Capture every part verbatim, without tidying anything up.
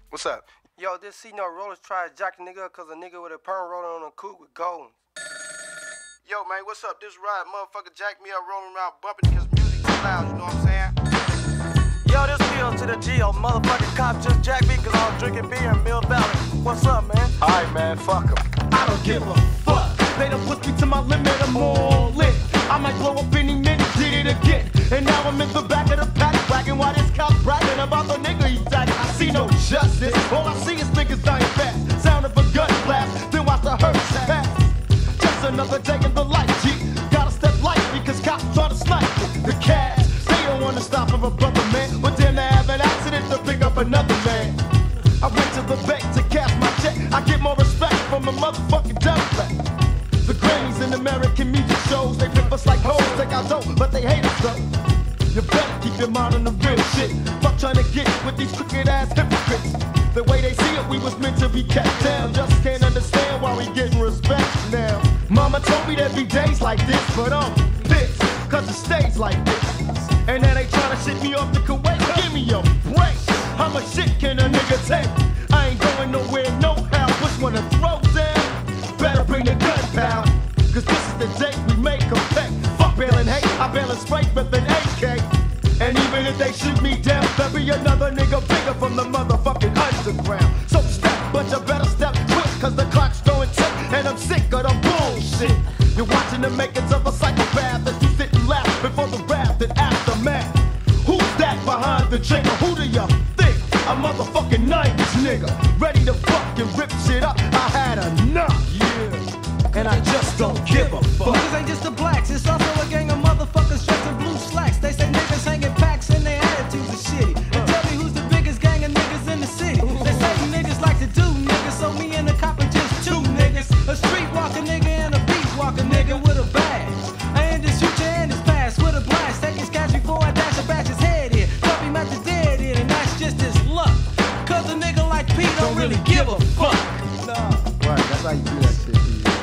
What's up? Yo, this C no rollers tried to jack a nigga up cause a nigga with a perm rolling on a coupe with gold. Yo, man, what's up? This ride, motherfucker jacked me up rolling around bumping because music too loud, you know what I'm saying? Yo, this Phil to the G, motherfucking cop just jacked me cause I was drinking beer in Mill Valley. What's up, man? Alright, man, fuck him. I don't give a fuck. They done put me to my limit, I'm all lit. I might blow up any minute, did it again. And now I'm in the back of the paddock bragging while this cop bragging about the nigga he died. I see no justice, all I see is niggas dying fast. Sound of a gun blast, then watch the hearse pass. Just another day in the life, G. Gotta step light because cops try to snipe the cash. They don't wanna stop for a brother, man. But then they have an accident to pick up another man. I went to the bank to cash my check. I get more respect from a motherfucking Democrat. The Grammys and American music shows, they flip us like hoes, take our dough, but they hate us though. You better keep your mind on the real shit. Fuck trying to get with these crooked ass hypocrites. The way they see it, we was meant to be kept down. Just can't understand why we getting respect now. Mama told me there'd be days like this, but I'm pissed, cause it stays like this. And then they tryna shit me off to Kuwait. Give me a break. How much shit can a nigga take? I ain't going nowhere, no how. Which one to throw down? Better bring the gun down. Cause this is the day we make them pay. Fuck bailing hate, I bail it straight with an A K. And even if they shoot me down, there'll be another nigga bigger from the motherfucking underground. So step, but you better step quick, cause the clock's going tick, and I'm sick of the bullshit. You're watching the makings of a psychopath as you sit and laugh before the wrath and aftermath. Who's that behind the trigger? Who do you think? A motherfucking nineties nigga, ready to fucking rip shit up. I had enough, yeah, and I just don't give a fuck. Niggas ain't just the blacks, it's also a gang of motherfuckers dressed in blue slacks. They say niggas hanging packs and their attitudes are shitty. And tell me who's the biggest gang of niggas in the city. They say niggas like to do niggas, so me and the cop are just two niggas. A streetwalker nigga and a beat walker nigga with a badge. And this future and his past with a blast. Take his cash before I dash a bash his head in. Drop him at the dead end, and that's just his luck. Cause a nigga like Pete don't really give a fuck. Nah. Right, that's how you do that shit.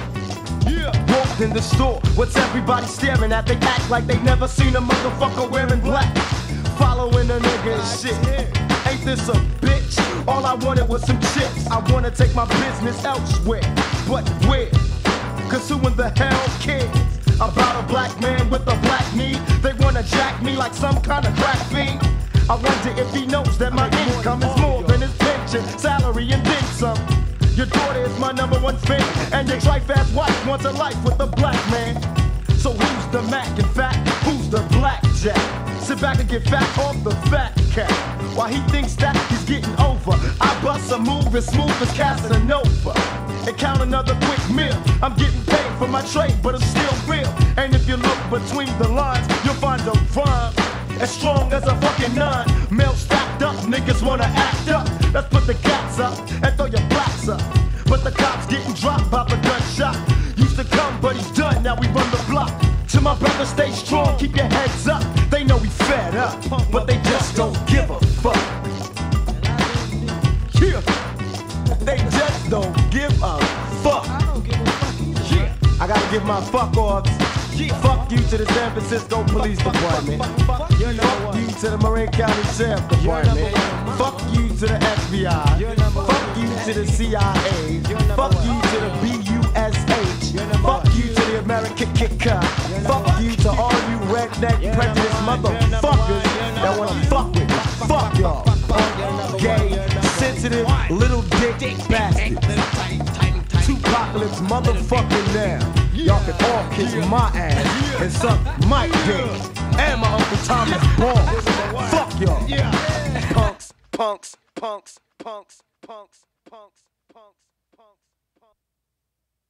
Walked in the store, what's everybody staring at? They act like they never seen a motherfucker wearing black. Following a nigga and shit. Ain't this a bitch? All I wanted was some chips. I wanna take my business elsewhere. But where? Cause who in the hell cares about a black man with a black knee? They wanna jack me like some kind of crack fiend. I wonder if he knows that my income is more than his pension, salary, and then some. Your daughter is my number one fan, and your trife-ass wife wants a life with a black man. So who's the Mac in fact? Who's the blackjack? Sit back and get fat off the fat cat. While he thinks that he's getting over, I bust a move as smooth as Casanova. And count another quick meal. I'm getting paid for my trade, but it's still real. And if you look between the lines, you'll find a rhyme as strong as a fucking nine. Mail stacked up, niggas wanna act up. Let's put the cats up and throw your blacks up. But the cops getting dropped by the gunshot. Used to come, but he's done, now we run the block. To my brother, stay strong, keep your heads up. They know we fed up, but they just don't give a fuck. Yeah, they just don't give a fuck. Yeah, I gotta give my fuck offs. Fuck you to the San Francisco Police Department. Fuck you to the Marin County Sheriff Department. Fuck you to the F B I. Fuck you to the C I A. Fuck you to the B U S H. Fuck you to the American Kicker. Fuck you to all you redneck prejudice motherfuckers that wanna fuck with me. Fuck y'all. Punk, gay, sensitive, little dick bastards. Two-apocalypse motherfucking now. Y'all can all kiss my ass and suck my dick and my Uncle Thomas balls. Fuck y'all. Punks, punks, punks, punks, punks, punks, punks.